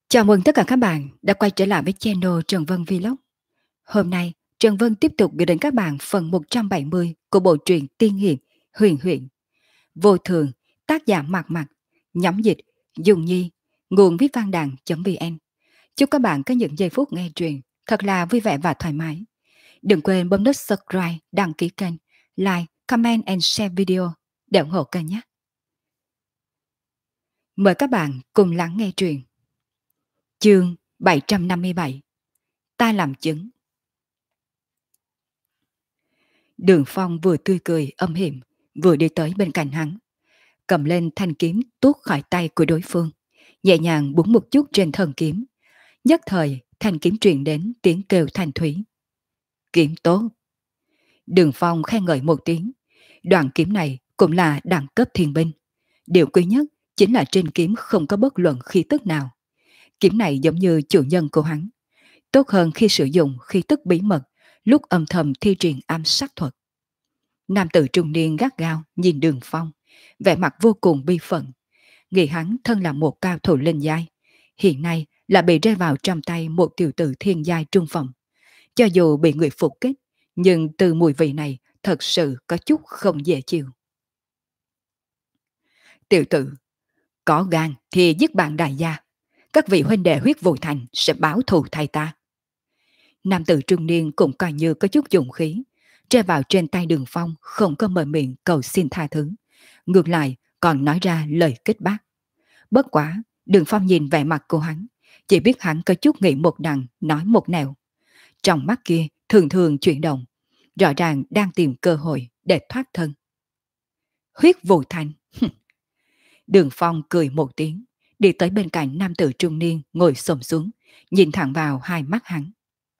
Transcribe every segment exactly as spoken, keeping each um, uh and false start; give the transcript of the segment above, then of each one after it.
Chào mừng tất cả các bạn đã quay trở lại với channel Trần Vân Vlog. Hôm nay, Trần Vân tiếp tục gửi đến các bạn phần một trăm bảy mươi của bộ truyện tiên hiệp Huyền Huyền. Vô thường, tác giả Mạc Mạc, nhóm dịch Dùng Nhi, nguồn viết văn đàn.vn. Chúc các bạn có những giây phút nghe truyện thật là vui vẻ và thoải mái. Đừng quên bấm nút subscribe, đăng ký kênh, like, comment and share video để ủng hộ kênh nhé. Mời các bạn cùng lắng nghe truyện. Chương bảy trăm năm mươi bảy. Ta làm chứng. Đường Phong vừa tươi cười âm hiểm, vừa đi tới bên cạnh hắn, cầm lên thanh kiếm tuốt khỏi tay của đối phương, nhẹ nhàng búng một chút trên thân kiếm. Nhất thời, thanh kiếm truyền đến tiếng kêu thanh thúy. Kiếm tốt. Đường Phong khen ngợi một tiếng. Đoạn kiếm này cũng là đẳng cấp thiên binh. Điều quý nhất chính là trên kiếm không có bất luận khí tức nào. Kiếm này giống như chủ nhân của hắn, tốt hơn khi sử dụng khí tức bí mật lúc âm thầm thi triển ám sát thuật. Nam tử trung niên gắt gao nhìn Đường Phong, vẻ mặt vô cùng bi phận. Nghĩ hắn thân là một cao thủ linh giai, hiện nay là bị rơi vào trong tay một tiểu tử thiên giai trung phẩm. Cho dù bị người phục kích, nhưng từ mùi vị này thật sự có chút không dễ chịu. Tiểu tử, có gan thì giết bạn đại gia. Các vị huynh đệ huyết vụ thành sẽ báo thù thay ta. Nam tử trung niên cũng coi như có chút dụng khí, rơi vào trên tay Đường Phong không có mở miệng cầu xin tha thứ, ngược lại còn nói ra lời kết bác. Bất quá, Đường Phong nhìn vẻ mặt của hắn, chỉ biết hắn có chút nghĩ một đằng nói một nẻo. Trong mắt kia thường thường chuyển động, rõ ràng đang tìm cơ hội để thoát thân. Huyết vụ thành. Đường Phong cười một tiếng, đi tới bên cạnh nam tử trung niên ngồi xổm xuống, nhìn thẳng vào hai mắt hắn.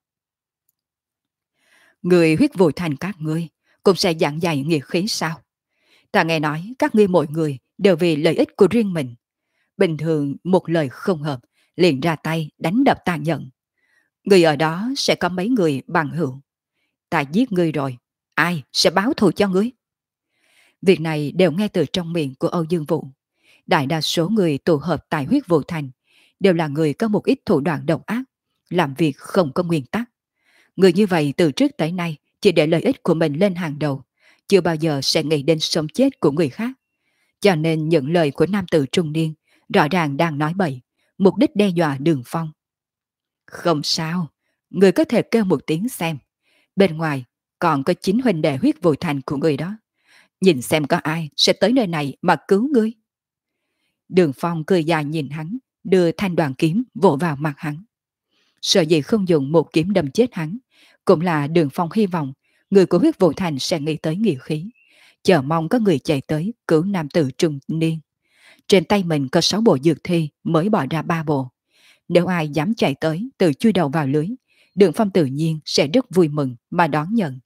Người huyết vụ thành các ngươi cũng sẽ giảng dạy nghĩa khí sao? Ta nghe nói các ngươi mọi người đều vì lợi ích của riêng mình. Bình thường một lời không hợp liền ra tay đánh đập tàn nhẫn. Người ở đó sẽ có mấy người bằng hữu. Ta giết ngươi rồi, ai sẽ báo thù cho ngươi? Việc này đều nghe từ trong miệng của Âu Dương Vũ. Đại đa số người tụ hợp tại huyết vụ thành đều là người có một ít thủ đoạn độc ác, làm việc không có nguyên tắc. Người như vậy từ trước tới nay chỉ để lợi ích của mình lên hàng đầu, chưa bao giờ sẽ nghĩ đến sống chết của người khác. Cho nên những lời của nam tử trung niên rõ ràng đang nói bậy, mục đích đe dọa Đường Phong. Không sao, người có thể kêu một tiếng xem. Bên ngoài còn có chín huynh đệ huyết vụ thành của người đó. Nhìn xem có ai sẽ tới nơi này mà cứu ngươi. Đường Phong cười dài nhìn hắn, đưa thanh đoàn kiếm vỗ vào mặt hắn. Sợ gì không dùng một kiếm đâm chết hắn, cũng là Đường Phong hy vọng người của huyết vụ thành sẽ nghĩ tới nghĩa khí, chờ mong có người chạy tới cứu nam tử trung niên. Trên tay mình có sáu bộ dược thi mới bỏ ra ba bộ. Nếu ai dám chạy tới tự chui đầu vào lưới, Đường Phong tự nhiên sẽ rất vui mừng mà đón nhận.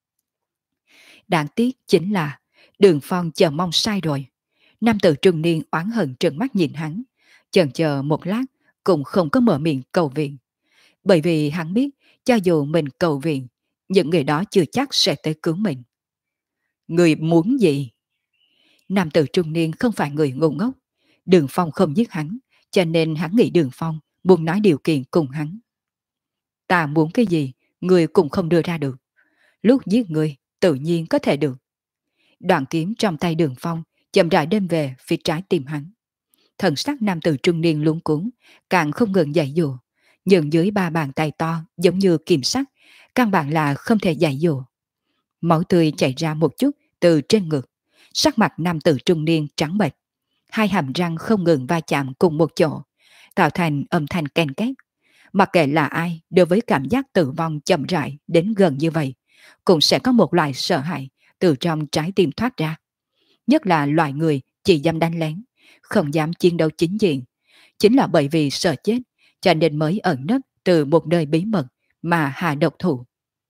Đáng tiếc chính là Đường Phong chờ mong sai rồi. Nam tử trung niên oán hận trừng mắt nhìn hắn, chần chờ một lát cũng không có mở miệng cầu viện. Bởi vì hắn biết cho dù mình cầu viện, những người đó chưa chắc sẽ tới cứu mình. Người muốn gì? Nam tử trung niên không phải người ngu ngốc. Đường Phong không giết hắn, cho nên hắn nghĩ Đường Phong muốn nói điều kiện cùng hắn. Ta muốn cái gì, người cũng không đưa ra được. Lúc giết người, tự nhiên có thể được. Đoạn kiếm trong tay Đường Phong chậm rãi đâm về phía trái tim hắn. Thần sắc nam tử trung niên luống cuống, càng không ngừng giãy giụa, nhưng dưới ba bàn tay to giống như kìm sắt, căn bản là không thể giãy giụa. Máu tươi chảy ra một chút từ trên ngực, sắc mặt nam tử trung niên trắng bệch, hai hàm răng không ngừng va chạm cùng một chỗ, tạo thành âm thanh ken két. Mặc kệ là ai, đối với cảm giác tử vong chậm rãi đến gần như vậy, cũng sẽ có một loại sợ hãi từ trong trái tim thoát ra. Nhất là loại người chỉ dám đánh lén, không dám chiến đấu chính diện, chính là bởi vì sợ chết, cho nên mới ẩn nấp từ một nơi bí mật mà hạ độc thủ.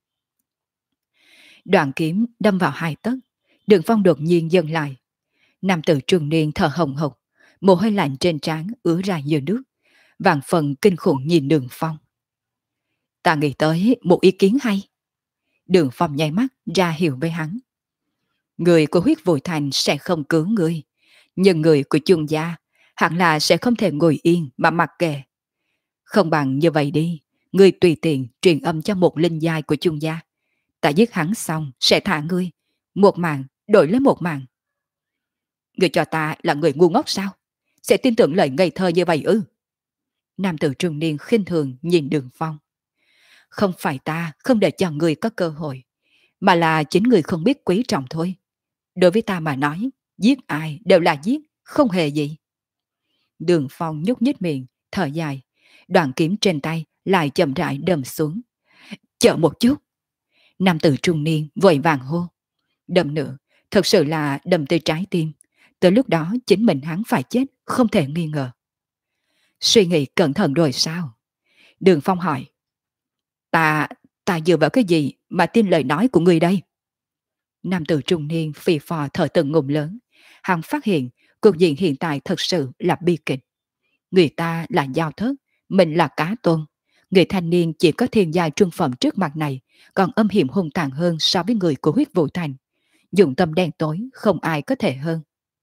Đoạn kiếm đâm vào hai tấc, Đường Phong đột nhiên dừng lại. Nam tử trung niên thở hồng hộc, mồ hôi lạnh trên trán ứa ra như nước, vạn phần kinh khủng nhìn Đường Phong. Ta nghĩ tới một ý kiến hay. Đường Phong nháy mắt ra hiệu với hắn. Người của huyết vụ thành sẽ không cứu người, nhưng người của Chung gia hẳn là sẽ không thể ngồi yên mà mặc kệ. Không bằng như vậy đi, ngươi tùy tiện truyền âm cho một linh giai của Chung gia. Ta giết hắn xong sẽ thả ngươi. Một mạng đổi lấy một mạng. Ngươi cho ta là người ngu ngốc sao? Sẽ tin tưởng lời ngây thơ như vậy ư? Nam tử trung niên khinh thường nhìn Đường Phong. Không phải ta không để cho người có cơ hội, mà là chính người không biết quý trọng thôi. Đối với ta mà nói, giết ai đều là giết, không hề gì. Đường Phong nhúc nhích miệng, thở dài, đoạn kiếm trên tay lại chậm rãi đâm xuống. Chờ một chút. Nam tử trung niên vội vàng hô. Đâm nữa, thật sự là đâm tới trái tim. Tới lúc đó chính mình hắn phải chết, không thể nghi ngờ. Suy nghĩ cẩn thận rồi sao? Đường Phong hỏi. Ta, ta dựa vào cái gì mà tin lời nói của người đây? Nam tử trung niên phì phò thở từng ngụm lớn. Hắn phát hiện cục diện hiện tại thật sự là bi kịch. Người ta là giao thớt, mình là cá tôn. Người thanh niên chỉ có thiên giai trung phẩm trước mặt này, còn âm hiểm hung tàn hơn so với người của huyết vũ thành. Dụng tâm đen tối, không ai có thể hơn.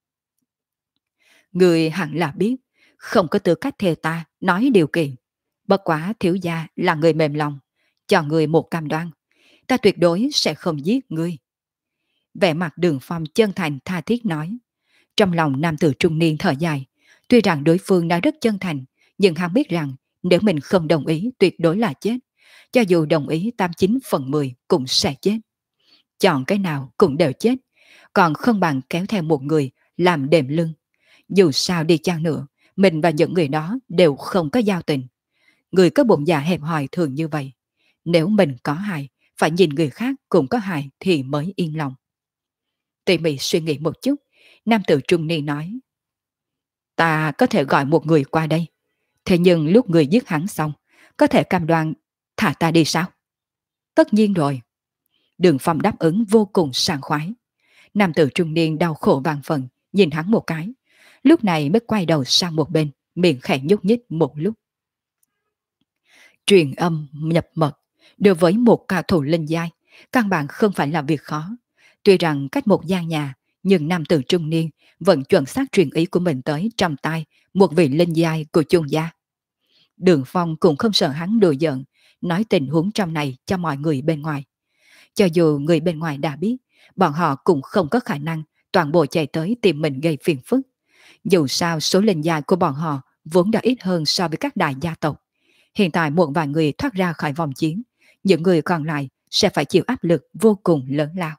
Người hẳn là biết, không có tư cách theo ta nói điều kiện. Bất quá thiếu gia là người mềm lòng, cho người một cam đoan. Ta tuyệt đối sẽ không giết ngươi. Vẻ mặt Đường Phong chân thành tha thiết nói. Trong lòng nam tử trung niên thở dài. Tuy rằng đối phương đã rất chân thành, nhưng hắn biết rằng nếu mình không đồng ý tuyệt đối là chết. Cho dù đồng ý tám chín phần mười cũng sẽ chết. Chọn cái nào cũng đều chết. Còn không bằng kéo theo một người làm đệm lưng. Dù sao đi chăng nữa, mình và những người đó đều không có giao tình. Người có bụng dạ hẹp hòi thường như vậy. Nếu mình có hại, phải nhìn người khác cũng có hại thì mới yên lòng. Tỉ mỉ suy nghĩ một chút, nam tử trung niên nói. Ta có thể gọi một người qua đây. Thế nhưng lúc người giết hắn xong, có thể cam đoan thả ta đi sao? Tất nhiên rồi. Đường Phong đáp ứng vô cùng sảng khoái. Nam tử trung niên đau khổ vàng phần, nhìn hắn một cái. Lúc này mới quay đầu sang một bên, miệng khẽ nhúc nhích một lúc. Truyền âm nhập mật, đối với một cao thủ linh giai, căn bản không phải là việc khó. Tuy rằng cách một gian nhà, nhưng nam tử trung niên vẫn chuẩn xác truyền ý của mình tới trong tay một vị linh giai của Chung gia. Đường Phong cũng không sợ hắn đùa giận, nói tình huống trong này cho mọi người bên ngoài. Cho dù người bên ngoài đã biết, bọn họ cũng không có khả năng toàn bộ chạy tới tìm mình gây phiền phức. Dù sao số linh giai của bọn họ vốn đã ít hơn so với các đại gia tộc. Hiện tại một vài người thoát ra khỏi vòng chiến, những người còn lại sẽ phải chịu áp lực vô cùng lớn lao.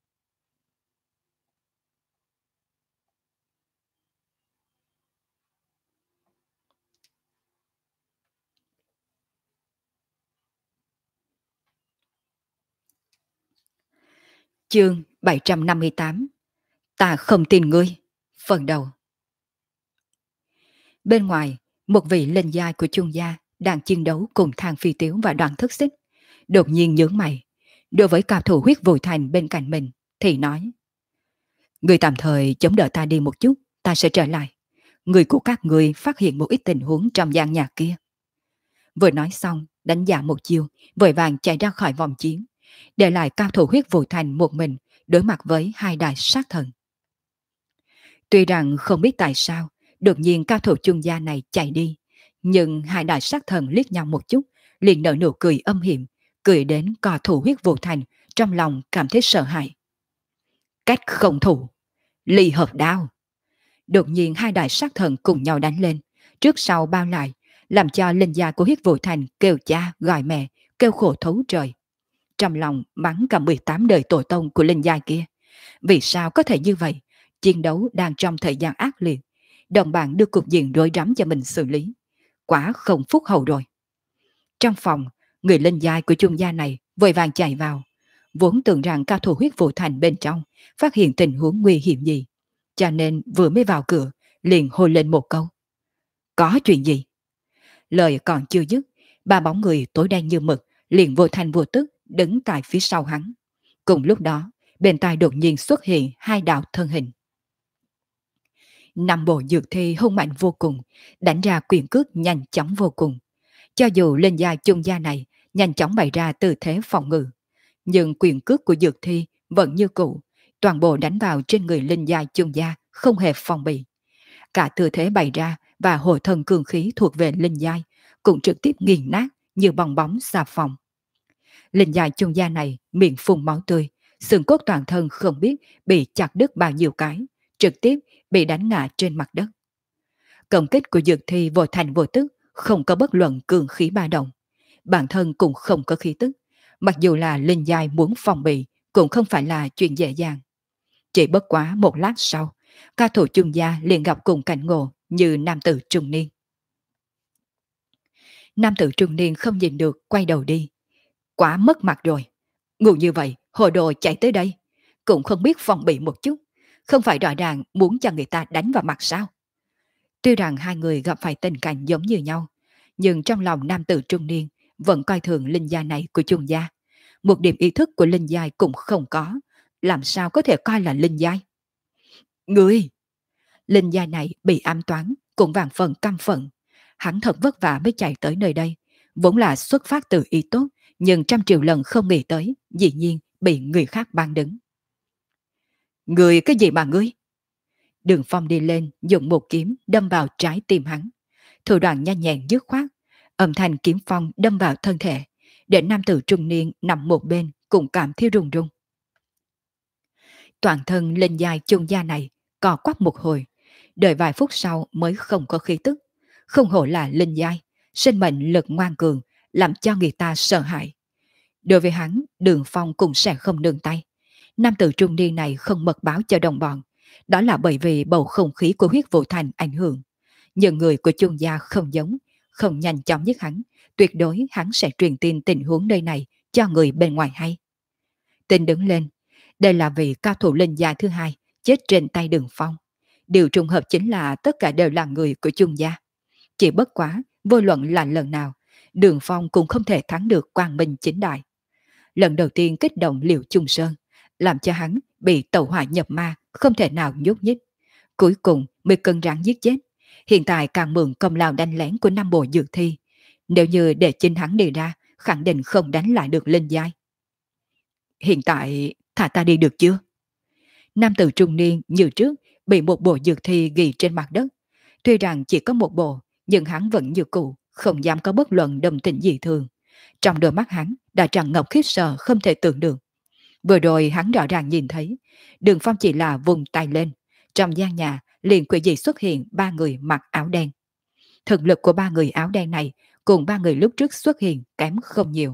Chương bảy trăm năm mươi tám. Ta không tin ngươi. Phần đầu. Bên ngoài, một vị linh giai của Chung gia đang chiến đấu cùng Thang Phi Tiếu và Đoàn Thức Xích. Đột nhiên nhướng mày. Đối với cao thủ huyết vụ thành bên cạnh mình, thì nói. Người tạm thời chống đỡ ta đi một chút, ta sẽ trở lại. Người của các người phát hiện một ít tình huống trong gian nhà kia. Vừa nói xong, đánh giá một chiều, vội vàng chạy ra khỏi vòng chiến, để lại cao thủ huyết vụ thành một mình đối mặt với hai đại sát thần. Tuy rằng không biết tại sao đột nhiên cao thủ Chung gia này chạy đi, nhưng hai đại sát thần liếc nhau một chút, liền nở nụ cười âm hiểm, cười đến cò thủ huyết vụ thành trong lòng cảm thấy sợ hãi. Cách không thủ, ly hợp đao. Đột nhiên hai đại sát thần cùng nhau đánh lên, trước sau bao lại, làm cho linh gia của huyết vụ thành kêu cha gọi mẹ, kêu khổ thấu trời. Trong lòng mắng cả mười tám đời tổ tông của linh gia kia. Vì sao có thể như vậy? Chiến đấu đang trong thời gian ác liệt, đồng bạn đưa cục diện rối rắm cho mình xử lý. Quả không phúc hậu rồi. Trong phòng, người linh giai của Chung gia này vội vàng chạy vào, vốn tưởng rằng cao thủ huyết vụ thành bên trong phát hiện tình huống nguy hiểm gì, cho nên vừa mới vào cửa liền hô lên một câu. Có chuyện gì? Lời còn chưa dứt, ba bóng người tối đen như mực liền vô thanh vô tức đứng tại phía sau hắn. Cùng lúc đó, bên tai đột nhiên xuất hiện hai đạo thân hình. Năm bộ dược thi hung mạnh vô cùng, đánh ra quyền cước nhanh chóng vô cùng. Cho dù linh gia Chung gia này nhanh chóng bày ra tư thế phòng ngự, nhưng quyền cước của dược thi vẫn như cũ, toàn bộ đánh vào trên người linh gia Chung gia, không hề phòng bị. Cả tư thế bày ra và hội thân cường khí thuộc về linh giai, cũng trực tiếp nghiền nát như bong bóng xà phòng. Linh dài chung gia này miệng phun máu tươi, xương cốt toàn thân không biết bị chặt đứt bao nhiêu cái, trực tiếp bị đánh ngã trên mặt đất. Công kích của Dược Thi vô thành vô tức, không có bất luận cường khí ba động. Bản thân cũng không có khí tức, mặc dù là linh giai muốn phòng bị cũng không phải là chuyện dễ dàng. Chỉ bất quá một lát sau, ca thủ chung gia liền gặp cùng cảnh ngộ như nam tử trung niên. Nam tử trung niên không nhìn được quay đầu đi. Quá mất mặt rồi. Ngu như vậy, hồ đồ chạy tới đây. Cũng không biết phòng bị một chút. Không phải rõ ràng muốn cho người ta đánh vào mặt sao? Tuy rằng hai người gặp phải tình cảnh giống như nhau, nhưng trong lòng nam tử trung niên vẫn coi thường linh gia này của chung gia. Một điểm ý thức của linh giai cũng không có. Làm sao có thể coi là linh giai? Người! Linh giai này bị ám toán, cũng vàng phần căm phận. Hắn thật vất vả mới chạy tới nơi đây. Vốn là xuất phát từ ý tốt, nhưng trăm triệu lần không nghĩ tới, dĩ nhiên bị người khác ban đứng. Người cái gì mà ngươi? Đường Phong đi lên, dùng một kiếm đâm vào trái tim hắn. Thủ đoạn nhanh nhẹn dứt khoát, âm thanh kiếm phong đâm vào thân thể, để nam tử trung niên nằm một bên cũng cảm thấy run run. Toàn thân lên dài chung gia này cò quắp một hồi, đợi vài phút sau mới không có khí tức. Không hổ là linh giai, sinh mệnh lực ngoan cường, làm cho người ta sợ hãi. Đối với hắn, Đường Phong cũng sẽ không nương tay. Nam tử trung niên này không mật báo cho đồng bọn, đó là bởi vì bầu không khí của huyết vụ thành ảnh hưởng. Những người của chung gia không giống, không nhanh chóng giết hắn, tuyệt đối hắn sẽ truyền tin tình huống nơi này cho người bên ngoài hay. Tin đứng lên, đây là vị cao thủ linh gia thứ hai chết trên tay Đường Phong. Điều trùng hợp chính là tất cả đều là người của chung gia. Chỉ bất quá, vô luận là lần nào, Đường Phong cũng không thể thắng được quang minh chính đại. Lần đầu tiên kích động Liễu Trung Sơn, làm cho hắn bị tẩu hỏa nhập ma, không thể nào nhúc nhích. Cuối cùng mới cân rắn giết chết. Hiện tại càng mượn công lao đánh lén của năm bộ dược thi. Nếu như để chính hắn đi ra, khẳng định không đánh lại được linh giai. Hiện tại thả ta đi được chưa? Nam tử trung niên như trước bị một bộ dược thi ghi trên mặt đất. Tuy rằng chỉ có một bộ, nhưng hắn vẫn như cũ, không dám có bất luận đồng tình gì thường. Trong đôi mắt hắn đã tràn ngập khiếp sợ không thể tưởng được. Vừa rồi hắn rõ ràng nhìn thấy, Đường Phong chỉ là vùng tay lên, trong gian nhà liền quỷ dị xuất hiện ba người mặc áo đen. Thực lực của ba người áo đen này cùng ba người lúc trước xuất hiện kém không nhiều.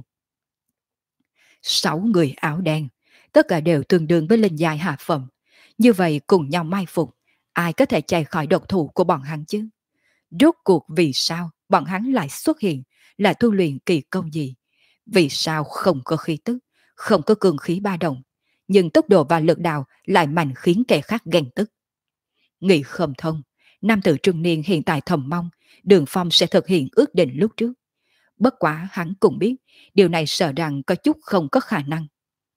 Sáu người áo đen, tất cả đều tương đương với linh giai hạ phẩm. Như vậy cùng nhau mai phục, ai có thể chạy khỏi độc thủ của bọn hắn chứ? Rốt cuộc vì sao bọn hắn lại xuất hiện, là tu luyện kỳ công gì? Vì sao không có khí tức, không có cường khí ba động, nhưng tốc độ và lực đạo lại mạnh khiến kẻ khác ghen tức? Nghĩ không thông, nam tử trung niên hiện tại thầm mong Đường Phong sẽ thực hiện ước định lúc trước. Bất quá hắn cũng biết, điều này sợ rằng có chút không có khả năng.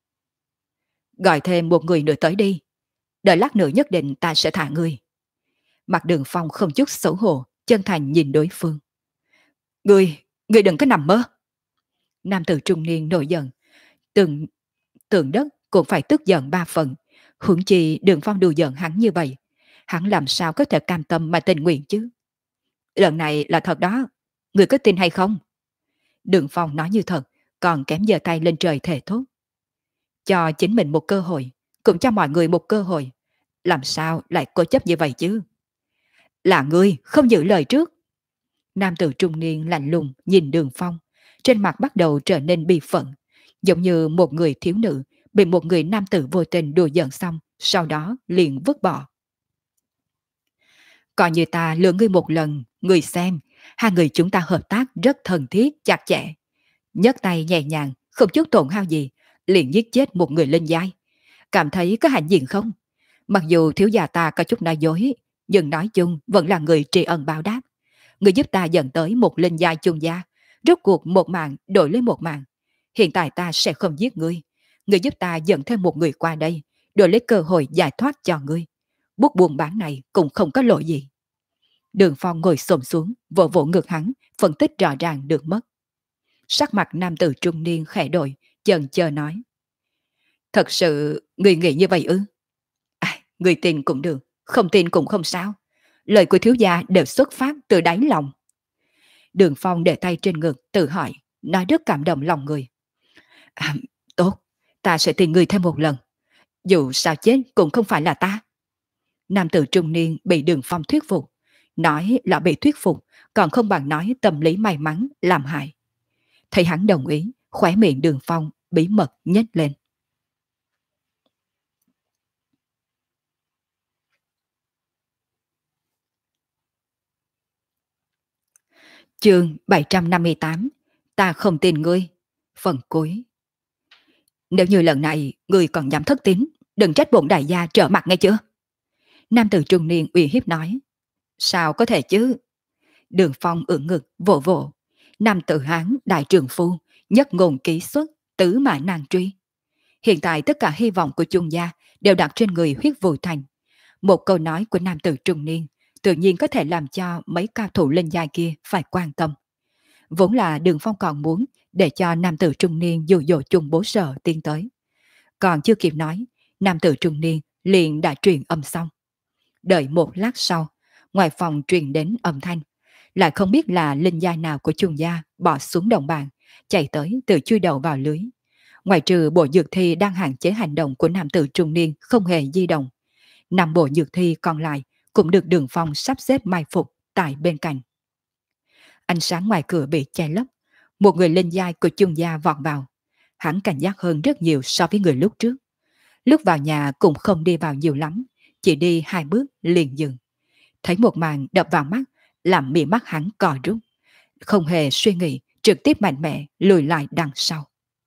Gọi thêm một người nữa tới đi. Đợi lát nữa nhất định ta sẽ thả người. Mặt Đường Phong không chút xấu hổ, chân thành nhìn đối phương. Ngươi, ngươi đừng có nằm mơ. Nam tử trung niên nổi giận. Từng tượng đất cũng phải tức giận ba phần. Huống chi Đường Phong đùa giận hắn như vậy. Hắn làm sao có thể cam tâm mà tình nguyện chứ? Lần này là thật đó. Ngươi có tin hay không? Đường Phong nói như thật, còn kém giơ tay lên trời thề thốt. Cho chính mình một cơ hội, cũng cho mọi người một cơ hội. Làm sao lại cố chấp như vậy chứ? Là ngươi không giữ lời trước. Nam tử trung niên lạnh lùng nhìn Đường Phong, trên mặt bắt đầu trở nên bi phẫn, giống như một người thiếu nữ bị một người nam tử vô tình đùa giỡn xong, sau đó liền vứt bỏ. Coi như ta lừa ngươi một lần, ngươi xem, hai người chúng ta hợp tác rất thân thiết, chặt chẽ. Nhấc tay nhẹ nhàng, không chút tổn hao gì, liền giết chết một người linh giai. Cảm thấy có hạnh diện không? Mặc dù thiếu gia ta có chút nói dối, nhưng nói chung vẫn là người tri ân báo đáp. Người giúp ta dẫn tới một linh giai chung gia, rốt cuộc một mạng đổi lấy một mạng. Hiện tại ta sẽ không giết ngươi. Người giúp ta dẫn thêm một người qua đây, đổi lấy cơ hội giải thoát cho ngươi. Bút buồn bán này cũng không có lỗi gì. Đường Phong ngồi xổm xuống, vỗ vỗ ngực hắn, phân tích rõ ràng được mất. Sắc mặt nam tử trung niên khẽ đổi, chần chờ nói. Thật sự, người nghĩ như vậy ư? À, người tin cũng được, không tin cũng không sao. Lời của thiếu gia đều xuất phát từ đáy lòng. Đường Phong để tay trên ngực tự hỏi, nói rất cảm động lòng người. À, tốt, ta sẽ tìm ngươi thêm một lần. Dù sao chết cũng không phải là ta. Nam tử trung niên bị Đường Phong thuyết phục. Nói là bị thuyết phục, còn không bằng nói tâm lý may mắn làm hại. Thấy hắn đồng ý, khóe miệng Đường Phong bí mật nhếch lên. Chương bảy trăm năm mươi tám. Ta không tin ngươi. Phần cuối. Nếu như lần này ngươi còn dám thất tín, đừng trách bổn đại gia trở mặt nghe chưa? Nam tử trung niên uy hiếp nói. Sao có thể chứ? Đường Phong ưỡn ngực vỗ vỗ. Nam tử Hán đại trường phu, nhất ngôn ký xuất, tứ mã nan truy. Hiện tại tất cả hy vọng của Chung gia đều đặt trên người Huyết Vũ Thành. Một câu nói của nam tử trung niên tự nhiên có thể làm cho mấy cao thủ lên giai kia phải quan tâm. Vốn là Đường Phong còn muốn để cho nam tử trung niên dụ dỗ chung bố sở tiến tới. Còn chưa kịp nói, nam tử trung niên liền đã truyền âm xong. Đợi một lát sau, ngoài phòng truyền đến âm thanh, lại không biết là linh giai nào của Chung gia bỏ xuống đồng bàn, chạy tới tự chui đầu vào lưới. Ngoài trừ bộ dược thi đang hạn chế hành động của nam tử trung niên không hề di động, năm bộ dược thi còn lại cũng được Đường Phong sắp xếp mai phục tại bên cạnh. Ánh sáng ngoài cửa bị che lấp, một người linh giai của Chung gia vọt vào. Hắn cảnh giác hơn rất nhiều so với người lúc trước. Lúc vào nhà cũng không đi vào nhiều lắm, chỉ đi hai bước liền dừng. Thấy một màn đập vào mắt, làm mí mắt hắn cò rút. Không hề suy nghĩ, trực tiếp mạnh mẽ lùi lại đằng sau.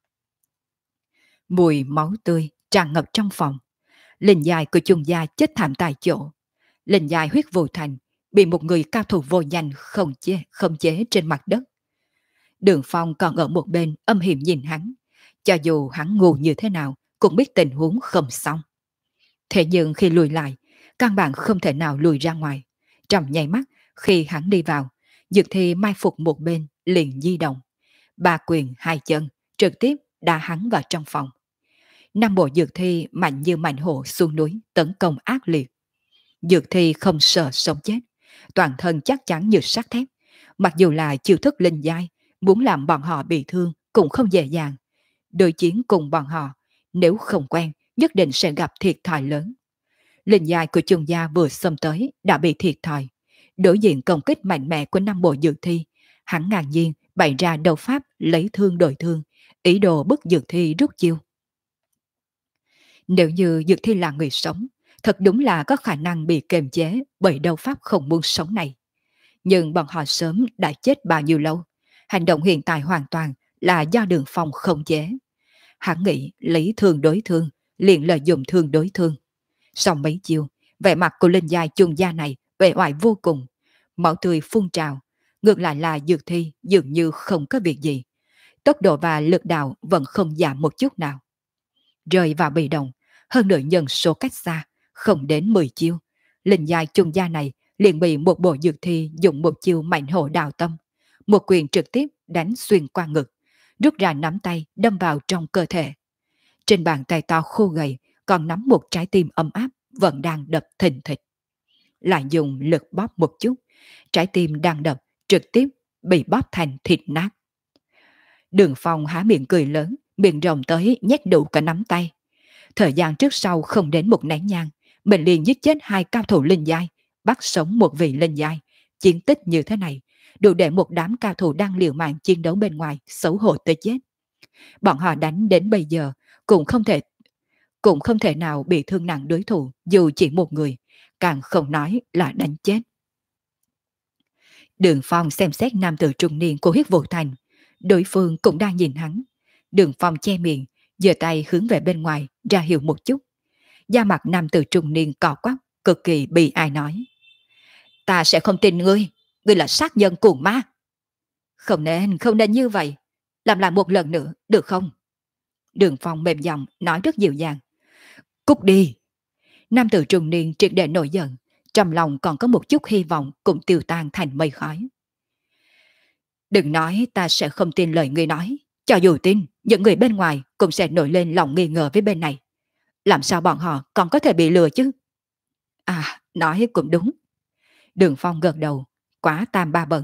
Mùi máu tươi tràn ngập trong phòng. Linh giai của Chung gia chết thảm tại chỗ. Linh giai Huyết Vũ Thành bị một người cao thủ vô danh không chế, không chế trên mặt đất. Đường Phong còn ở một bên âm hiểm nhìn hắn. Cho dù hắn ngu như thế nào cũng biết tình huống không xong. Thế nhưng khi lùi lại, căn bản không thể nào lùi ra ngoài. Trong nháy mắt, khi hắn đi vào, dược thi mai phục một bên liền di động. Ba quyền hai chân trực tiếp đá hắn vào trong phòng. Năm bộ dược thi mạnh như mạnh hổ xuống núi tấn công ác liệt. Dược thi không sợ sống chết, toàn thân chắc chắn như sắt thép. Mặc dù là chiêu thức linh giai, muốn làm bọn họ bị thương cũng không dễ dàng. Đối chiến cùng bọn họ, nếu không quen, nhất định sẽ gặp thiệt thòi lớn. Linh giai của Chung gia vừa xông tới đã bị thiệt thòi. Đối diện công kích mạnh mẽ của năm bộ dược thi, hắn ngạc nhiên bày ra đầu pháp lấy thương đổi thương, ý đồ bức dược thi rút chiêu. Nếu như dược thi là người sống, thật đúng là có khả năng bị kiềm chế bởi đấu pháp không muốn sống này. Nhưng bọn họ sớm đã chết bao nhiêu lâu, hành động hiện tại hoàn toàn là do Đường Phong không chế. Hắn nghĩ lấy thương đối thương, liền lợi dụng thương đối thương. Sau mấy chiêu, vẻ mặt của linh giai Chung gia này vẻ oải vô cùng, máu tươi phun trào, ngược lại là dược thi dường như không có việc gì. Tốc độ và lực đạo vẫn không giảm một chút nào. Rơi vào bị động, hơn nữa nhân số cách xa, không đến mười chiêu. Linh giai Chung gia này liền bị một bộ dược thi dùng một chiêu mạnh hổ đào tâm. Một quyền trực tiếp đánh xuyên qua ngực, rút ra nắm tay đâm vào trong cơ thể. Trên bàn tay to khô gầy còn nắm một trái tim ấm áp vẫn đang đập thình thịch. Lại dùng lực bóp một chút, trái tim đang đập trực tiếp bị bóp thành thịt nát. Đường Phong há miệng cười lớn, miệng rộng tới nhét đủ cả nắm tay. Thời gian trước sau không đến một nén nhang, mình liền giết chết hai cao thủ linh giai, bắt sống một vị linh giai. Chiến tích như thế này, đủ để một đám cao thủ đang liều mạng chiến đấu bên ngoài xấu hổ tới chết. Bọn họ đánh đến bây giờ cũng không thể cũng không thể nào bị thương nặng đối thủ dù chỉ một người, càng không nói là đánh chết. Đường Phong xem xét nam tử trung niên của Huyết Vũ Thành, đối phương cũng đang nhìn hắn. Đường Phong che miệng, giơ tay hướng về bên ngoài ra hiệu một chút. Da mặt nam tử trung niên cò quắp, cực kỳ bị ai nói: Ta sẽ không tin ngươi, ngươi là sát nhân cuồng ma. Không nên, không nên như vậy, làm lại một lần nữa được không? Đường Phong mềm giọng nói rất dịu dàng. Cút đi. Nam tử trung niên triệt để nổi giận, trong lòng còn có một chút hy vọng cũng tiêu tan thành mây khói. Đừng nói ta sẽ không tin lời ngươi nói, cho dù tin, những người bên ngoài cũng sẽ nổi lên lòng nghi ngờ với bên này. Làm sao bọn họ còn có thể bị lừa chứ? À, nói cũng đúng. Đường Phong gật đầu, quá tam ba bận.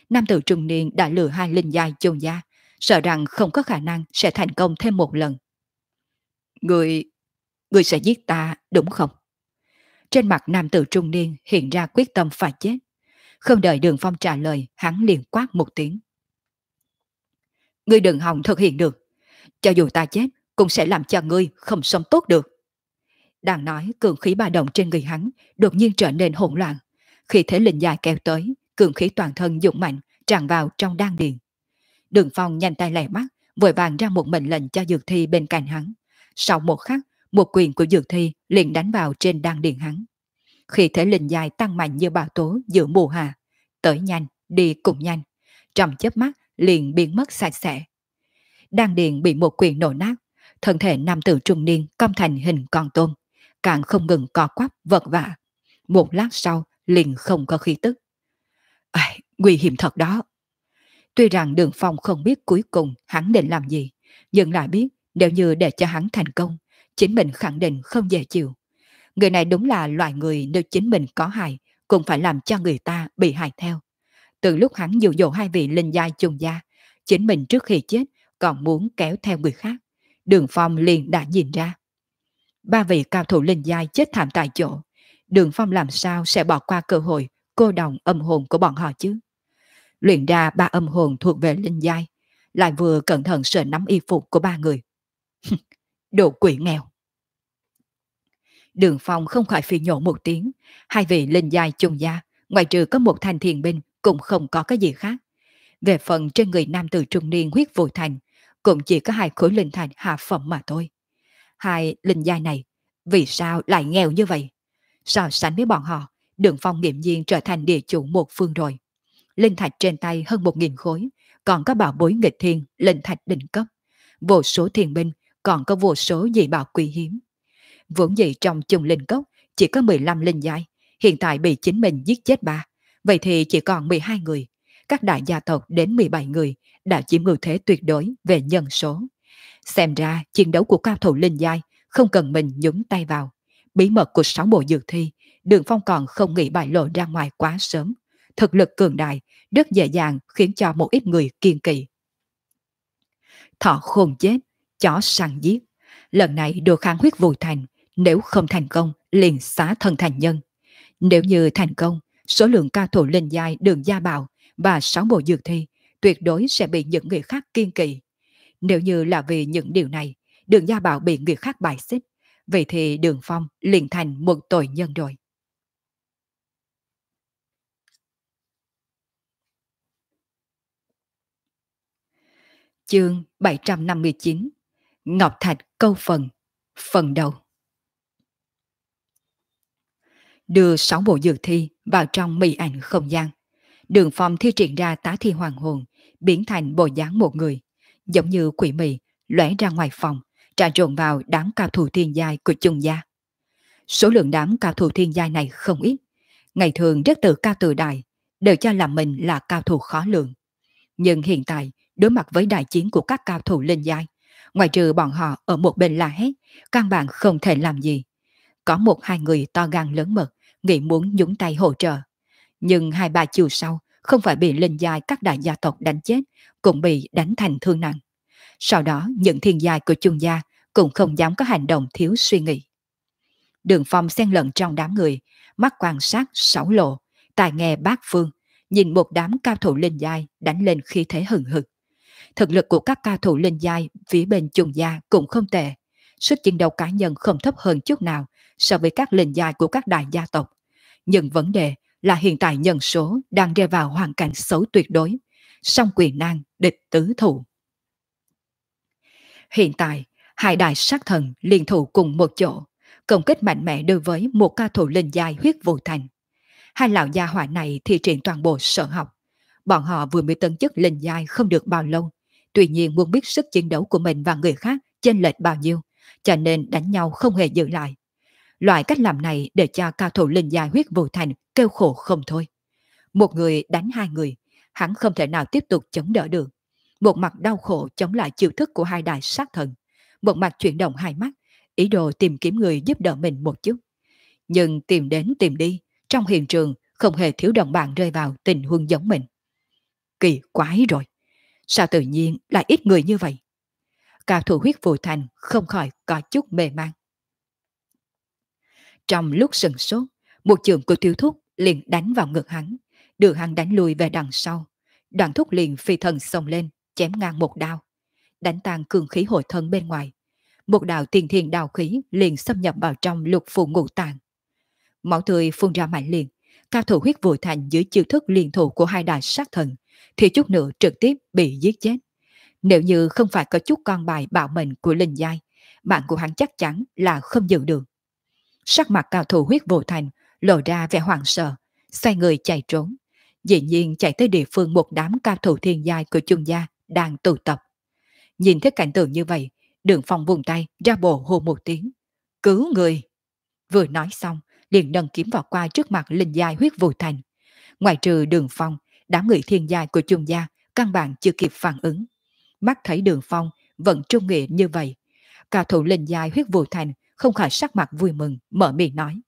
Nam tử trung niên đã lừa hai linh giai chôn gia, sợ rằng không có khả năng sẽ thành công thêm một lần. Người, người sẽ giết ta đúng không? Trên mặt nam tử trung niên hiện ra quyết tâm phải chết. Không đợi Đường Phong trả lời, hắn liền quát một tiếng. Ngươi đừng hòng thực hiện được. Cho dù ta chết, cũng sẽ làm cho ngươi không sống tốt được. Đang nói, cường khí ba động trên người hắn đột nhiên trở nên hỗn loạn. Khi thế linh dài kéo tới, cường khí toàn thân dũng mạnh tràn vào trong đan điền. Đường Phong nhanh tay lẹ mắt, vội vàng ra một mệnh lệnh cho Dược Thi bên cạnh hắn. Sau một khắc, một quyền của Dược Thi liền đánh vào trên đan điền hắn. Khi thế linh dài tăng mạnh như bão tố giữa mùa hạ, tới nhanh, đi cũng nhanh, trong chớp mắt liền biến mất sạch sẽ. Đan điền bị một quyền nổ nát, thân thể nam tử trung niên cong thành hình con tôm, càng không ngừng co quắp vật vã. Một lát sau liền không có khí tức. Ai, nguy hiểm thật đó. Tuy rằng Đường Phong không biết cuối cùng hắn định làm gì, nhưng lại biết nếu như để cho hắn thành công, chính mình khẳng định không dễ chịu. Người này đúng là loại người nếu chính mình có hại, cũng phải làm cho người ta bị hại theo. Từ lúc hắn dụ dỗ hai vị linh giai chung gia, chính mình trước khi chết còn muốn kéo theo người khác. Đường Phong liền đã nhìn ra. Ba vị cao thủ linh giai chết thảm tại chỗ, Đường Phong làm sao sẽ bỏ qua cơ hội cô đồng âm hồn của bọn họ chứ? Luyện ra ba âm hồn thuộc về linh giai, lại vừa cẩn thận sờ nắm y phục của ba người. Đồ quỷ nghèo. Đường Phong không khỏi phi nhổ một tiếng. Hai vị linh giai chung gia, ngoài trừ có một thanh thiền binh, cũng không có cái gì khác. Về phần trên người nam tử trung niên huyết vội thành, cũng chỉ có hai khối linh thạch hạ phẩm mà thôi. Hai linh giai này, vì sao lại nghèo như vậy? So sánh với bọn họ, Đường Phong nghiễm nhiên trở thành địa chủ một phương rồi. Linh thạch trên tay hơn một nghìn khối, còn có bảo bối nghịch thiên, linh thạch đỉnh cấp. Vô số thiền binh, còn có vô số dị bảo quý hiếm. Vốn dĩ trong chung linh cốc chỉ có mười lăm linh giai, hiện tại bị chính mình giết chết ba, vậy thì chỉ còn mười hai người. Các đại gia tộc đến mười bảy người đã chiếm ưu thế tuyệt đối về nhân số. Xem ra chiến đấu của cao thủ linh giai không cần mình nhúng tay vào. Bí mật của sáu bộ dược thi, Đường Phong còn không nghĩ bại lộ ra ngoài quá sớm. Thực lực cường đại rất dễ dàng khiến cho một ít người kiên kỵ. Thọ khôn chết, chó săn giết. Lần này đồ kháng huyết vụ thành, nếu không thành công liền xá thân thành nhân. Nếu như thành công, số lượng cao thủ linh giai Đường Gia Bảo và sáu bộ dược thi tuyệt đối sẽ bị những người khác kiên kỵ. Nếu như là vì những điều này, Đường Gia Bảo bị người khác bài xích, vậy thì Đường Phong liền thành một tội nhân rồi. Chương bảy trăm năm mươi chín, Ngọc Thạch câu phần, phần đầu. Đưa sáu bộ dược thi vào trong mị ảnh không gian. Đường Phong thi triển ra tá thi hoàng hồn, biến thành bộ dáng một người, giống như quỷ mị, lóe ra ngoài phòng, trà trộn vào đám cao thủ thiên giai của chung gia. Số lượng đám cao thủ thiên giai này không ít, ngày thường rất tự cao tự đại, đều cho là mình là cao thủ khó lường. Nhưng hiện tại, đối mặt với đại chiến của các cao thủ linh giai, ngoài trừ bọn họ ở một bên la hét, căn bản không thể làm gì. Có một hai người to gan lớn mật, nghĩ muốn nhúng tay hỗ trợ. Nhưng hai ba chiều sau, không phải bị linh giai các đại gia tộc đánh chết, cũng bị đánh thành thương nặng. Sau đó, những thiên giai của chung gia cũng không dám có hành động thiếu suy nghĩ. Đường Phong xen lẫn trong đám người, mắt quan sát sáu lộ, tai nghe bát phương, nhìn một đám cao thủ linh giai đánh lên khí thế hừng hực. Thực lực của các cao thủ linh giai phía bên chung gia cũng không tệ, sức chiến đấu cá nhân không thấp hơn chút nào so với các linh giai của các đại gia tộc. Nhưng vấn đề là hiện tại nhân số đang rơi vào hoàn cảnh xấu tuyệt đối, song quyền nan địch tứ thủ. Hiện tại, hai đại sát thần liên thủ cùng một chỗ, công kích mạnh mẽ đối với một cao thủ linh giai huyết vô thành. Hai lão gia hỏa này thi triển toàn bộ sở học. Bọn họ vừa mới tấn chức linh giai không được bao lâu, tuy nhiên muốn biết sức chiến đấu của mình và người khác chênh lệch bao nhiêu, cho nên đánh nhau không hề giữ lại. Loại cách làm này để cho cao thủ linh giai huyết vô thành kêu khổ không thôi. Một người đánh hai người, hắn không thể nào tiếp tục chống đỡ được. Một mặt đau khổ chống lại chiêu thức của hai đại sát thần, một mặt chuyển động hai mắt, ý đồ tìm kiếm người giúp đỡ mình một chút. Nhưng tìm đến tìm đi, trong hiện trường không hề thiếu đồng bạn rơi vào tình huống giống mình. Kỳ quái rồi, sao tự nhiên lại ít người như vậy? Cao thủ huyết vụ thành không khỏi có chút mê man. Trong lúc sừng sốt, một chưởng của Tiêu Thúc liền đánh vào ngực hắn, đưa hắn đánh lùi về đằng sau. Đoàn Thúc liền phi thần xông lên, chém ngang một đao, đánh tan cường khí hội thân bên ngoài. Một đạo tiên thiên đao khí liền xâm nhập vào trong lục phủ ngũ tạng. Máu tươi phun ra mạnh liền, cao thủ huyết vụ thành dưới chiêu thức liên thủ của hai đại sát thần, thì chút nữa trực tiếp bị giết chết. Nếu như không phải có chút con bài bảo mệnh của linh giai, mạng của hắn chắc chắn là không giữ được. Sắc mặt cao thủ huyết vụ thành lộ ra vẻ hoảng sợ, xoay người chạy trốn. Dĩ nhiên chạy tới địa phương một đám cao thủ thiên giai của Chung gia đang tụ tập. Nhìn thấy cảnh tượng như vậy, Đường Phong vùng tay ra bộ hô một tiếng: "Cứu người!" Vừa nói xong, liền nâng kiếm vào qua trước mặt linh giai huyết vụ thành. Ngoài trừ Đường Phong, đám người thiên giai của Chung gia căn bản chưa kịp phản ứng. Mắt thấy Đường Phong vẫn trung nghĩa như vậy, cao thủ linh giai huyết vụ thành không khỏi sắc mặt vui mừng, mở miệng nói: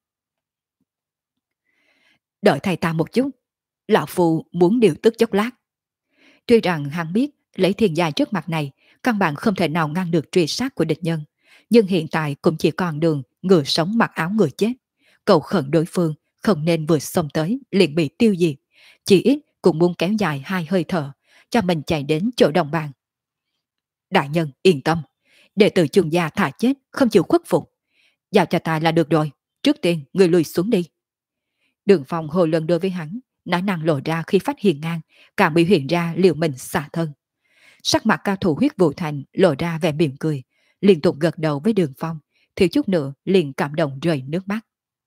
"Đợi thầy ta một chút, lão phu muốn điều tức chốc lát." Tuy rằng hắn biết lấy thiên giai trước mặt này căn bản không thể nào ngăn được truy sát của địch nhân, nhưng hiện tại cũng chỉ còn đường người sống mặc áo người chết. Cầu khẩn đối phương không nên vừa xông tới liền bị tiêu diệt, chỉ ít cũng muốn kéo dài hai hơi thở cho mình chạy đến chỗ đồng bàn. "Đại nhân yên tâm, đệ tử Chung gia thả chết không chịu khuất phục, giao cho ta là được rồi, trước tiên người lùi xuống đi." Đường Phong hồ lần đối với hắn, nói năng lộ ra khi phát hiện ngang, càng bị hiện ra liều mình xả thân. Sắc mặt cao thủ huyết vụ thành lộ ra vẻ mỉm cười, liên tục gật đầu với Đường Phong, thiếu chút nữa liền cảm động rơi nước mắt.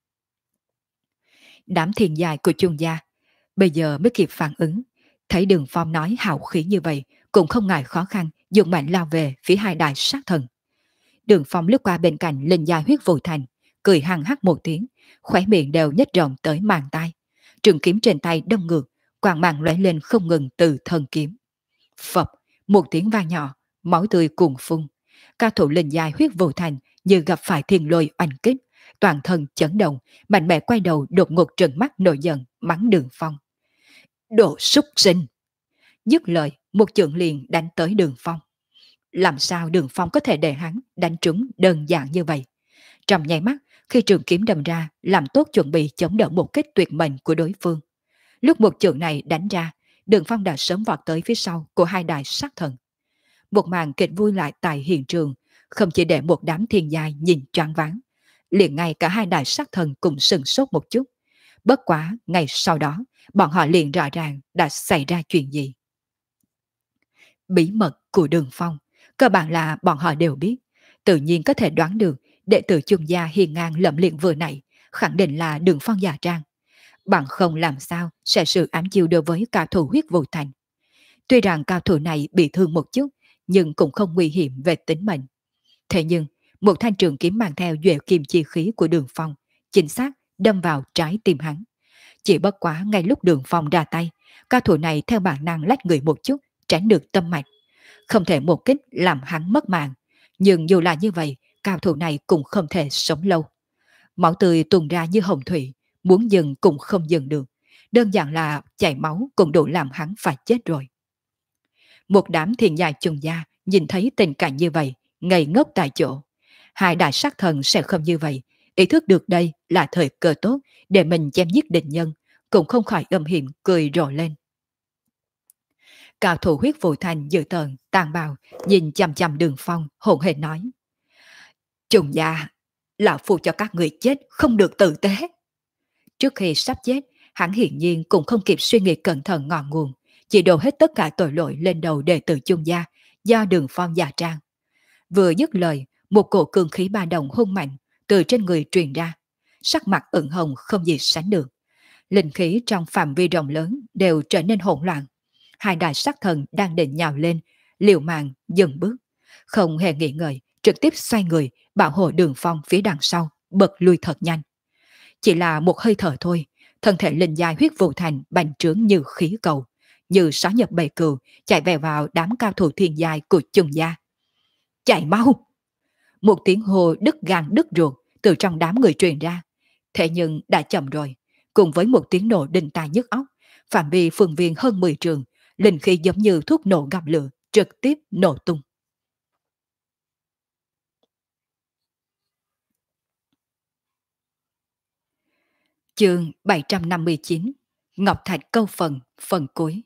Đám thiên giai của Chung gia bây giờ mới kịp phản ứng, thấy Đường Phong nói hào khí như vậy, cũng không ngại khó khăn, dùng mạnh lao về phía hai đại sát thần. Đường Phong lướt qua bên cạnh linh giai huyết vụ thành, cười hăng hắc một tiếng, khóe miệng đều nhếch rộng tới màng tai. Trường kiếm trên tay đâm ngược, quang mang lóe lên không ngừng từ thân kiếm. Phập, một tiếng vang nhỏ, máu tươi cuồn phun. Cao thủ linh giai huyết vụ thành như gặp phải thiên lôi oanh kích, toàn thân chấn động, mạnh mẽ quay đầu đột ngột trừng mắt nổi giận, mắng Đường Phong: "Đồ súc sinh!" Dứt lời, một chưởng liền đánh tới Đường Phong. Làm sao Đường Phong có thể để hắn đánh trúng đơn giản như vậy? Trong nháy mắt, khi trường kiếm đâm ra, làm tốt chuẩn bị chống đỡ một kích tuyệt mệnh của đối phương. Lúc một chưởng này đánh ra, Đường Phong đã sớm vọt tới phía sau của hai đại sát thần. Một màn kịch vui lại tại hiện trường, không chỉ để một đám thiên giai nhìn choáng váng, liền ngay cả hai đại sát thần cũng sừng sốt một chút. Bất quá, ngay sau đó, bọn họ liền rõ ràng đã xảy ra chuyện gì. Bí mật của Đường Phong, cơ bản là bọn họ đều biết, tự nhiên có thể đoán được đệ tử Chung gia hiền ngang lẫm liệt vừa nãy khẳng định là Đường Phong giả trang. Bằng không làm sao sẽ sự ám chiêu đối với cao thủ huyết vụ thành. Tuy rằng cao thủ này bị thương một chút, nhưng cũng không nguy hiểm về tính mệnh. Thế nhưng, một thanh trường kiếm mang theo duệ kim chi khí của Đường Phong, chính xác đâm vào trái tim hắn. Chỉ bất quá ngay lúc Đường Phong ra tay, cao thủ này theo bản năng lách người một chút, tránh được tâm mạch. Không thể một kích làm hắn mất mạng, nhưng dù là như vậy, cao thủ này cũng không thể sống lâu. Máu tươi tuôn ra như hồng thủy, muốn dừng cũng không dừng được. Đơn giản là chảy máu cũng đủ làm hắn phải chết rồi. Một đám thiên giai Chung gia nhìn thấy tình cảnh như vậy, ngây ngốc tại chỗ. Hai đại sát thần sẽ không như vậy, ý thức được đây là thời cơ tốt để mình chém giết địch nhân, cũng không khỏi âm hiểm cười rộ lên. Cao thủ huyết vụ thành dự tợn, tàn bạo, nhìn chằm chằm Đường Phong, hỗn hển nói: "Chung gia, lão phu cho các người chết không được tử tế." Trước khi sắp chết, hắn hiển nhiên cũng không kịp suy nghĩ cẩn thận ngọn nguồn, chỉ đổ hết tất cả tội lỗi lên đầu đệ tử Chung gia do Đường Phong giả trang. Vừa dứt lời, một cổ cường khí ba đồng hung mạnh từ trên người truyền ra, sắc mặt ửng hồng không gì sánh được. Linh khí trong phạm vi rộng lớn đều trở nên hỗn loạn. Hai đại sát thần đang định nhào lên, liều mạng dừng bước, không hề nghĩ ngợi, trực tiếp xoay người bảo hộ Đường Phong phía đằng sau, bật lui thật nhanh. Chỉ là một hơi thở thôi, thân thể linh giai huyết vụ thành bành trướng như khí cầu, như sói nhập bầy cừu, chạy về vào đám cao thủ thiên giai của Chung gia. "Chạy mau!" Một tiếng hô đứt gan đứt ruột từ trong đám người truyền ra. Thế nhưng đã chậm rồi, cùng với một tiếng nổ đinh tai nhức óc, phạm vi phương viên hơn mười trường, linh khí giống như thuốc nổ gặp lửa, trực tiếp nổ tung. Chương bảy trăm năm mươi chín, Ngọc Thạch câu phần, phần cuối.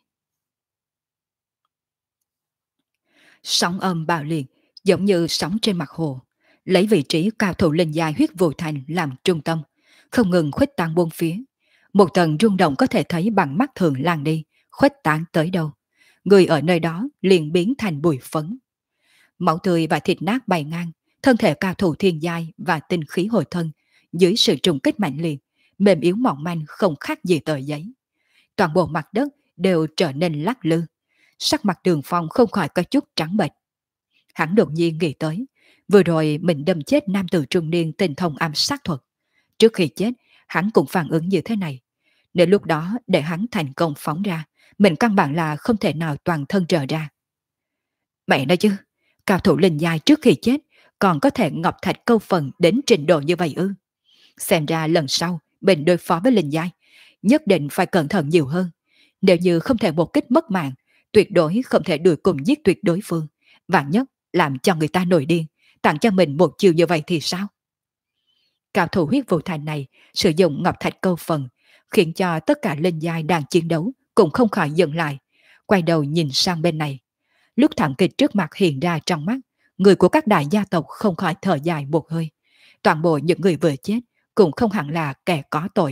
Sóng âm bạo liệt, giống như sóng trên mặt hồ, lấy vị trí cao thủ linh giai huyết vô thành làm trung tâm, không ngừng khuếch tán bốn phía. Một tầng rung động có thể thấy bằng mắt thường lan đi, khuếch tán tới đâu. Người ở nơi đó liền biến thành bụi phấn. Máu tươi và thịt nát bay ngang, thân thể cao thủ thiên giai và tinh khí hồi thân, dưới sự trùng kích mạnh liệt, mềm yếu mỏng manh không khác gì tờ giấy. Toàn bộ mặt đất đều trở nên lắc lư. Sắc mặt Đường Phong không khỏi có chút trắng bệch. Hắn đột nhiên nghĩ tới, vừa rồi mình đâm chết nam tử trung niên tinh thông ám sát thuật. Trước khi chết, hắn cũng phản ứng như thế này. Nếu lúc đó để hắn thành công phóng ra, mình căn bản là không thể nào toàn thân trở ra. Mẹ nói chứ, cao thủ linh giai trước khi chết còn có thể ngọc thạch câu phần đến trình độ như vậy ư? Xem ra lần sau mình đối phó với linh giai nhất định phải cẩn thận nhiều hơn. Nếu như không thể một kích mất mạng, tuyệt đối không thể đuổi cùng giết tuyệt đối phương. Vạn nhất làm cho người ta nổi điên, tặng cho mình một chiều như vậy thì sao? Cao thủ huyết vụ thành này sử dụng ngọc thạch câu phần, khiến cho tất cả linh giai đang chiến đấu cũng không khỏi dừng lại, quay đầu nhìn sang bên này. Lúc thảm kịch trước mặt hiện ra trong mắt, người của các đại gia tộc không khỏi thở dài một hơi. Toàn bộ những người vừa chết cũng không hẳn là kẻ có tội.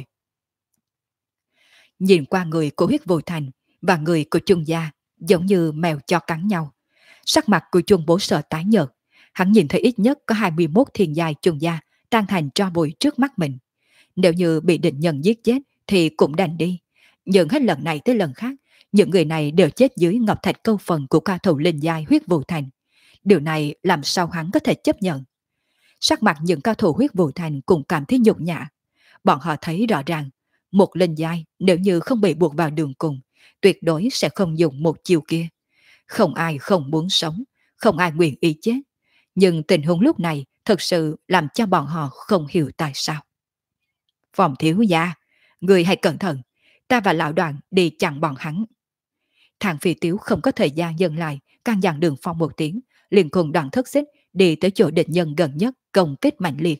Nhìn qua người của huyết vô thành và người của Chung gia giống như mèo cho cắn nhau. Sắc mặt của Chung bố sợ tái nhợt, hắn nhìn thấy ít nhất có hai mươi mốt thiên giai Chung gia tan thành tro bụi trước mắt mình. Nếu như bị định nhân giết chết thì cũng đành đi. Nhưng hết lần này tới lần khác, những người này đều chết dưới ngọc thạch câu phần của cao thủ linh giai huyết vô thành. Điều này làm sao hắn có thể chấp nhận? Sắc mặt những cao thủ huyết vô thành cũng cảm thấy nhục nhã. Bọn họ thấy rõ ràng, một linh giai nếu như không bị buộc vào đường cùng, tuyệt đối sẽ không dùng một chiêu kia. Không ai không muốn sống, không ai nguyện ý chết. Nhưng tình huống lúc này thật sự làm cho bọn họ không hiểu tại sao. Phòng thiếu gia, người hãy cẩn thận, ta và lão đoàn đi chặn bọn hắn. Thằng Phi Tiếu không có thời gian dừng lại, căn dặn Đường Phong một tiếng, liền cùng đoàn thất xích đi tới chỗ địch nhân gần nhất công kích mạnh liệt.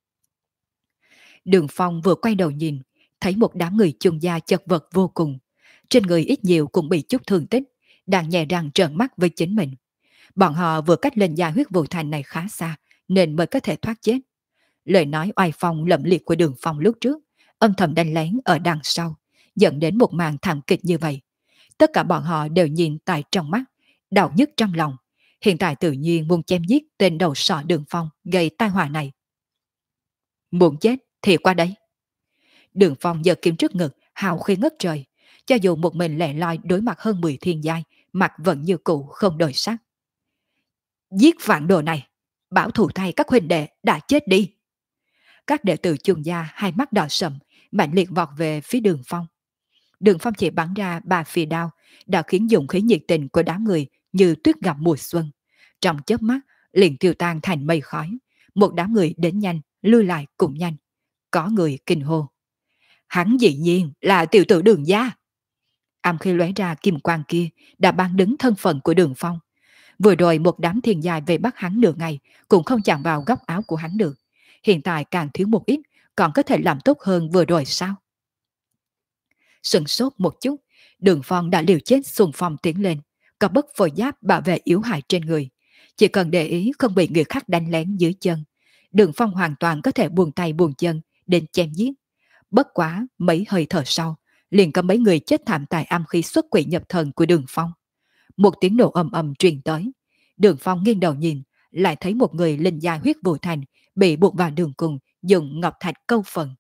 Đường Phong vừa quay đầu nhìn, thấy một đám người Chung gia chật vật vô cùng. Trên người ít nhiều cũng bị chút thương tích, đang nhè răng trợn mắt với chính mình. Bọn họ vừa cách lên gia huyết vụ thành này khá xa, nên mới có thể thoát chết. Lời nói oai phong lẫm liệt của Đường Phong lúc trước, âm thầm đánh lén ở đằng sau, dẫn đến một màn thảm kịch như vậy. Tất cả bọn họ đều nhìn tại trong mắt, đau nhức trong lòng. Hiện tại tự nhiên muốn chém giết tên đầu sọ Đường Phong gây tai họa này. Muốn chết thì qua đây. Đường Phong giơ kiếm trước ngực, hào khí ngất trời. Cho dù một mình lẻ loi đối mặt hơn mười thiên giai, mặt vẫn như cũ không đổi sắc. Giết phản đồ này, bảo thủ thay các huynh đệ đã chết đi. Các đệ tử Chung gia hai mắt đỏ sầm, mạnh liệt vọt về phía Đường Phong. Đường Phong chỉ bắn ra ba phi đao, đã khiến dụng khí nhiệt tình của đám người như tuyết gặp mùa xuân. Trong chớp mắt, liền tiêu tan thành mây khói. Một đám người đến nhanh, lui lại cũng nhanh. Có người kinh hô. Hắn dĩ nhiên là tiểu tử Đường gia. Âm khi lóe ra kim quang kia đã ban đứng thân phận của Đường Phong. Vừa rồi một đám thiên giai về bắt hắn nửa ngày cũng không chạm vào góc áo của hắn được. Hiện tại càng thiếu một ít, còn có thể làm tốt hơn vừa rồi sao? Sừng sốt một chút, Đường Phong đã liều chết xung phong tiến lên, có bất phôi giáp bảo vệ yếu hại trên người. Chỉ cần để ý không bị người khác đánh lén dưới chân, Đường Phong hoàn toàn có thể buông tay buông chân đến chém giết. Bất quá mấy hơi thở sau, liền có mấy người chết thảm tại âm khí xuất quỷ nhập thần của Đường Phong. Một tiếng nổ ầm ầm truyền tới. Đường Phong nghiêng đầu nhìn, lại thấy một người linh giai huyết vô thành bị buộc vào đường cùng, dùng ngọc thạch câu phần.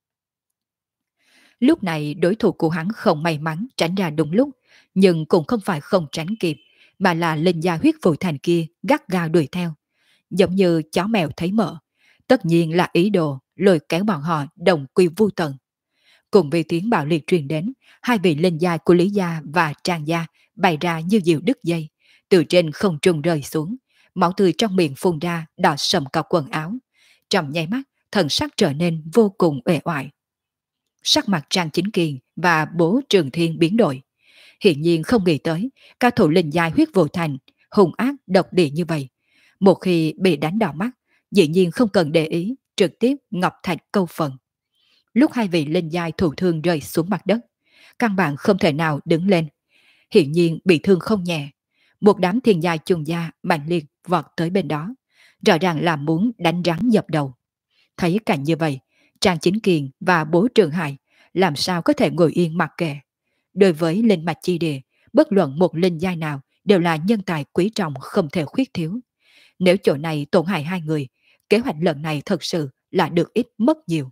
Lúc này đối thủ của hắn không may mắn tránh ra đúng lúc, nhưng cũng không phải không tránh kịp, mà là linh giai huyết vô thành kia gắt gao đuổi theo. Giống như chó mèo thấy mỡ, tất nhiên là ý đồ lôi kéo bọn họ đồng quy vu tận. Cùng với tiếng bạo liệt truyền đến, hai vị linh giai của Lý gia và Trang gia bày ra như diều đứt dây, từ trên không trung rơi xuống, máu tươi trong miệng phun ra đỏ sầm cả quần áo. Trong nháy mắt, thần sắc trở nên vô cùng uể oải. Sắc mặt Trang Chính Kiền và bố Trường Thiên biến đổi. Hiện nhiên không nghĩ tới, cao thủ linh giai huyết vô thành, hung ác độc địa như vậy. Một khi bị đánh đỏ mắt, dĩ nhiên không cần để ý, trực tiếp ngọc thạch câu phần. Lúc hai vị linh giai thủ thương rơi xuống mặt đất, căn bản không thể nào đứng lên. Hiện nhiên bị thương không nhẹ. Một đám thiên giai chung gia mạnh liệt vọt tới bên đó, rõ ràng là muốn đánh rắn dập đầu. Thấy cảnh như vậy, Trang Chính Kiền và bố Trường Hải làm sao có thể ngồi yên mặc kệ. Đối với linh mạch chi địa, bất luận một linh giai nào đều là nhân tài quý trọng không thể khuyết thiếu. Nếu chỗ này tổn hại hai người, kế hoạch lần này thật sự là được ít mất nhiều.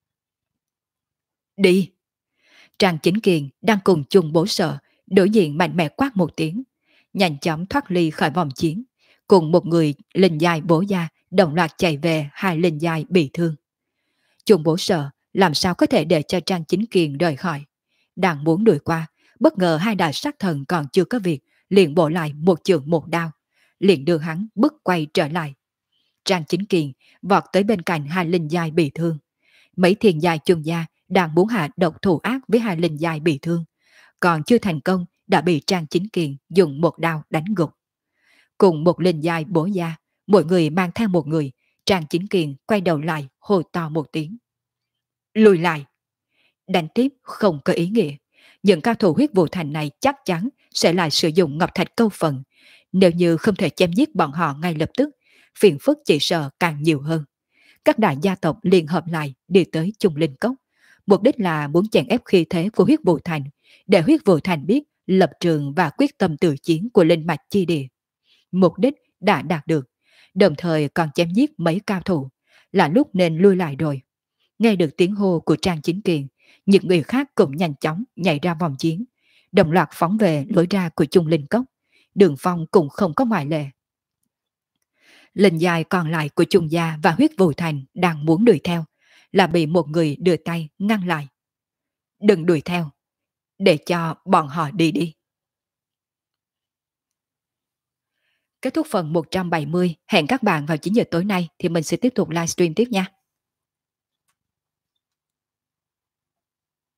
Đi! Trang Chính Kiền đang cùng chung bố sợ, đối diện mạnh mẽ quát một tiếng, nhanh chóng thoát ly khỏi vòng chiến, cùng một người linh giai bố gia đồng loạt chạy về hai linh giai bị thương. Chung bố sợ làm sao có thể để cho Trang Chính Kiền rời khỏi. Đang muốn đuổi qua, bất ngờ hai đại sát thần còn chưa có việc, liền bổ lại một chưởng một đao, liền đưa hắn bước quay trở lại. Trang Chính Kiền vọt tới bên cạnh hai linh giai bị thương. Mấy thiền giai chung gia đang muốn hạ độc thủ ác với hai linh giai bị thương, còn chưa thành công đã bị Trang Chính Kiền dùng một đao đánh gục. Cùng một linh giai bố gia, mỗi người mang theo một người, Trang Chính Kiền quay đầu lại hô to một tiếng. Lùi lại! Đánh tiếp không có ý nghĩa. Những cao thủ huyết vụ thành này chắc chắn sẽ lại sử dụng ngọc thạch câu phần. Nếu như không thể chém giết bọn họ ngay lập tức, phiền phức chỉ sợ càng nhiều hơn. Các đại gia tộc liên hợp lại đi tới Trung Linh Cốc. Mục đích là muốn chèn ép khí thế của huyết vụ thành, để huyết vụ thành biết lập trường và quyết tâm tự chiến của linh mạch chi địa. Mục đích đã đạt được, đồng thời còn chém giết mấy cao thủ, là lúc nên lui lại rồi. Nghe được tiếng hô của Trang Chính Kiền, những người khác cũng nhanh chóng nhảy ra vòng chiến, đồng loạt phóng về lối ra của Trung Linh Cốc. Đường Phong cũng không có ngoại lệ. Linh dài còn lại của Trung Gia và huyết vụ thành đang muốn đuổi theo, là bị một người đưa tay ngăn lại. Đừng đuổi theo, để cho bọn họ đi đi. Kết thúc phần một trăm bảy mươi, hẹn các bạn vào chín giờ tối nay thì mình sẽ tiếp tục livestream tiếp nha.